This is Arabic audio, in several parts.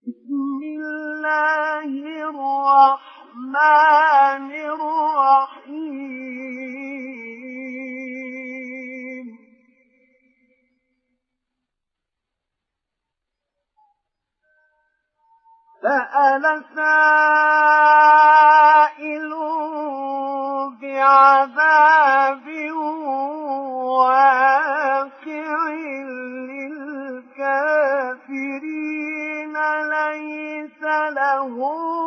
بسم الله الرحمن الرحيم سأل سائل بعذاب واقع للكافرين ليس له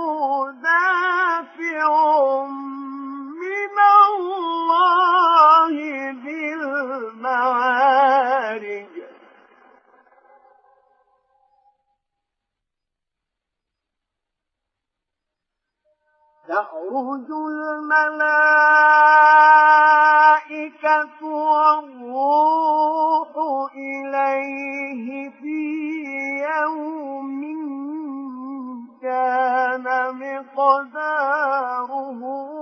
دافع من الله ذي المعارج تعرج الملائكة والروح إليه في يوم كان مقداره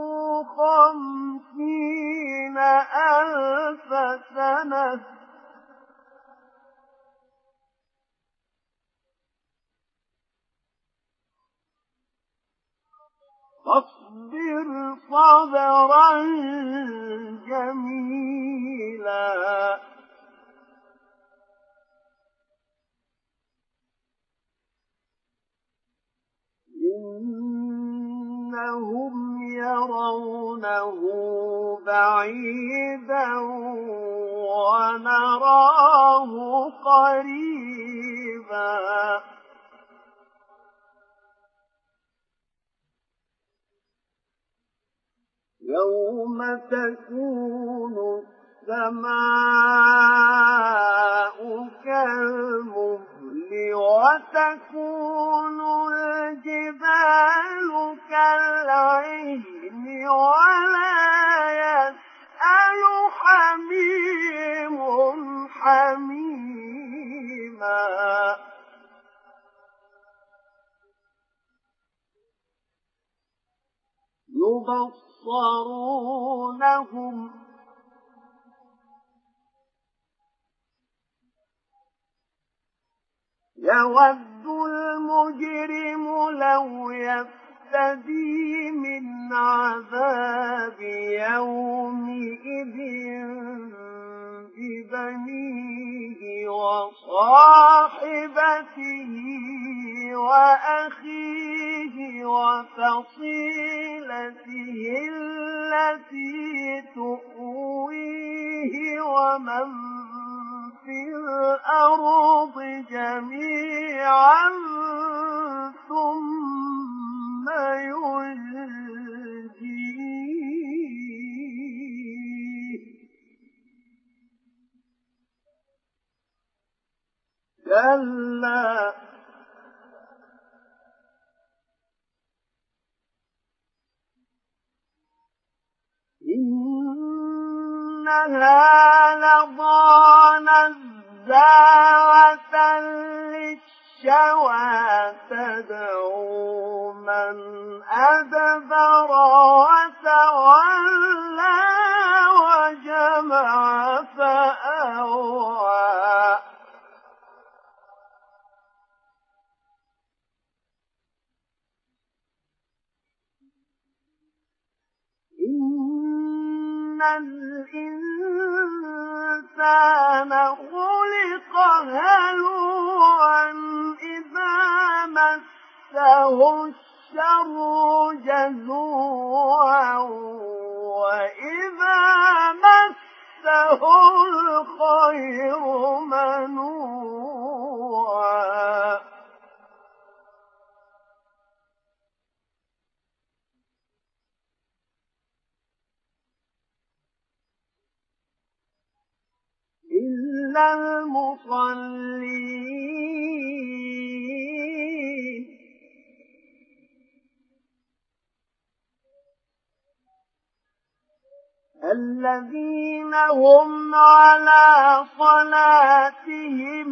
50,000 سنة فاصبر صبرا جميلا إنهم يرونه بعيدا ونراه قريبا يوم تكون السماء كالمهل وتكون الجبال كالعهن ولا يسأل حميم حميما يبصرونهم يود المجرم لو يفتدي من عذاب يومئذ ببنيه وصاحبته وأخيه وفصيلته التي تؤويه ومن في الأرض جميعا ثم ينجيه كلا إنها لظى نزاعة للشوى تدعو من أدبر وتولى وجمع فأوعى إن الإنسان خلق هلوعا إذا مسه الشر جزوعا وإذا مسه الخير منوعا إلا المصلين الذين هم على صلاتهم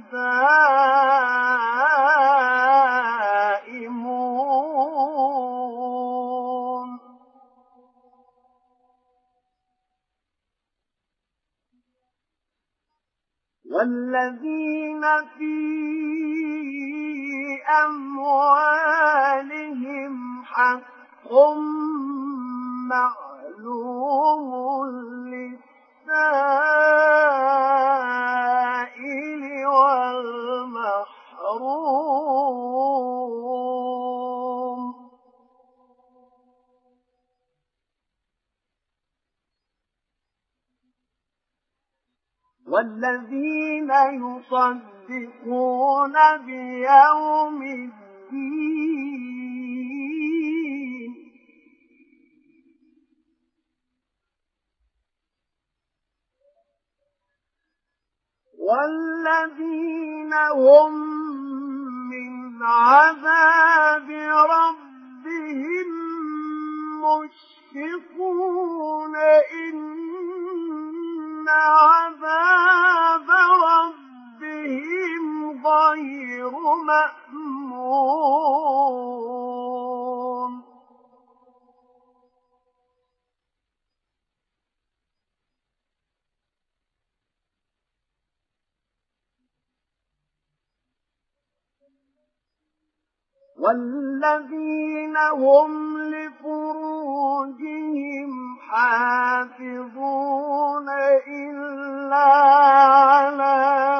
دائمون والذين في أموالهم حق معلوم للسائل والمحروم والذين يصدقون بيوم الدين والذين هم من عذاب ربهم مشفقون إن عذاب ربهم غير مأمون والذين هم لفروجهم حافظون إلا على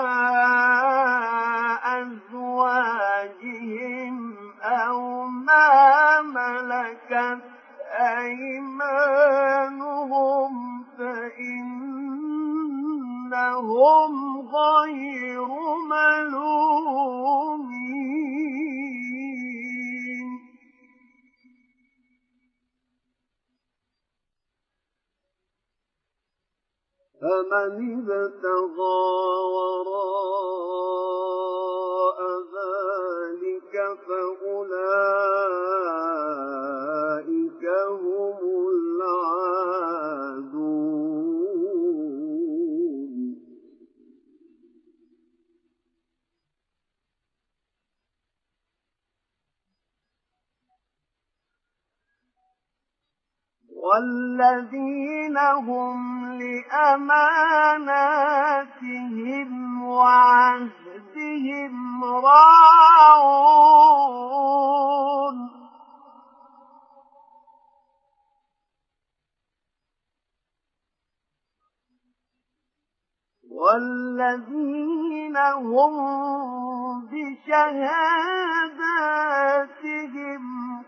أزواجهم أو ما ملكت أيمانهم فإنهم غير ملومين فمن ابتغى وراء ذلك فأولئك هم العادون والذين هم لأماناتهم وعهدهم راعون والذين هم بشهاداتهم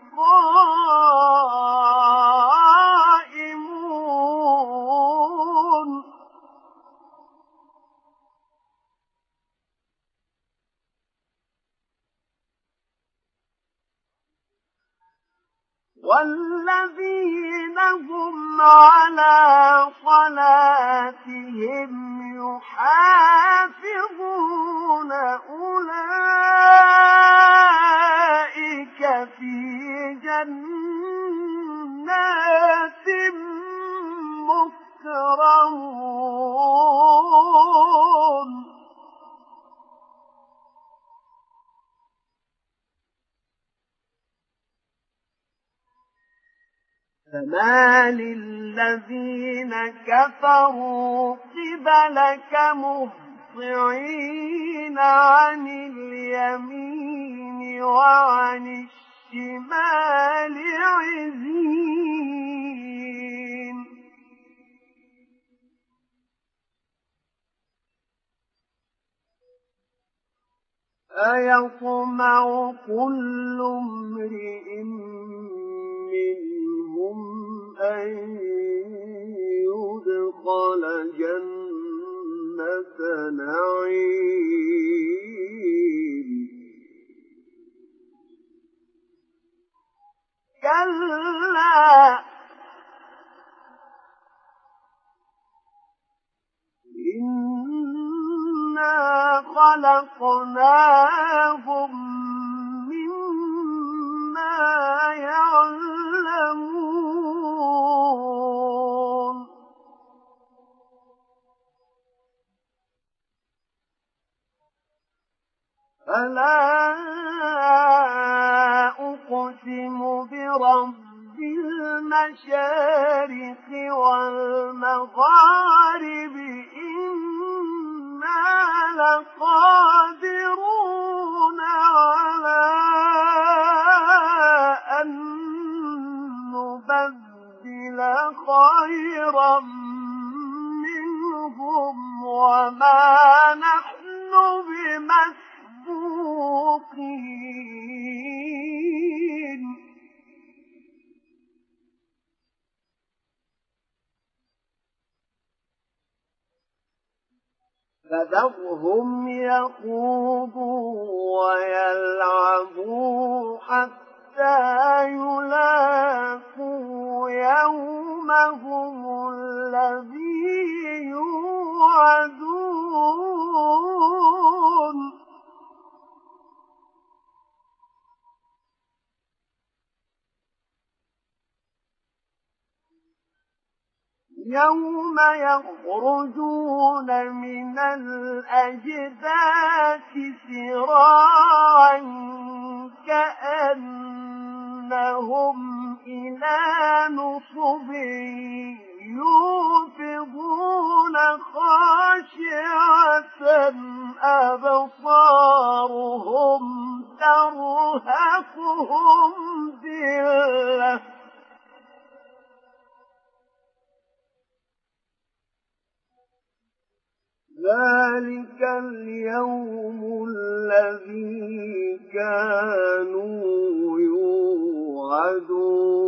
قائمون والذين هم على صلاتهم يحافظون أولئك في جنات مكرمون فما للذين كفروا قبلك مهطعين عن اليمين وعن الشمال عزين أيطمع كل امرئ منهم أن يدخل جنة نعيم كلا إنا خلقناهم مما يعلمون فلا أقسم برب المشارق والمغارب إنا لقادرون على فذرهم يخوضوا ويلعبوا حتى يلاقوا يومهم الذي يوعدون يوم يخرجون من الأجداث سراعا كأنهم إلى نصب يوفضون خاشعة أبصارهم ترهقهم ذلة ذلك اليوم الذي كانوا يوعدون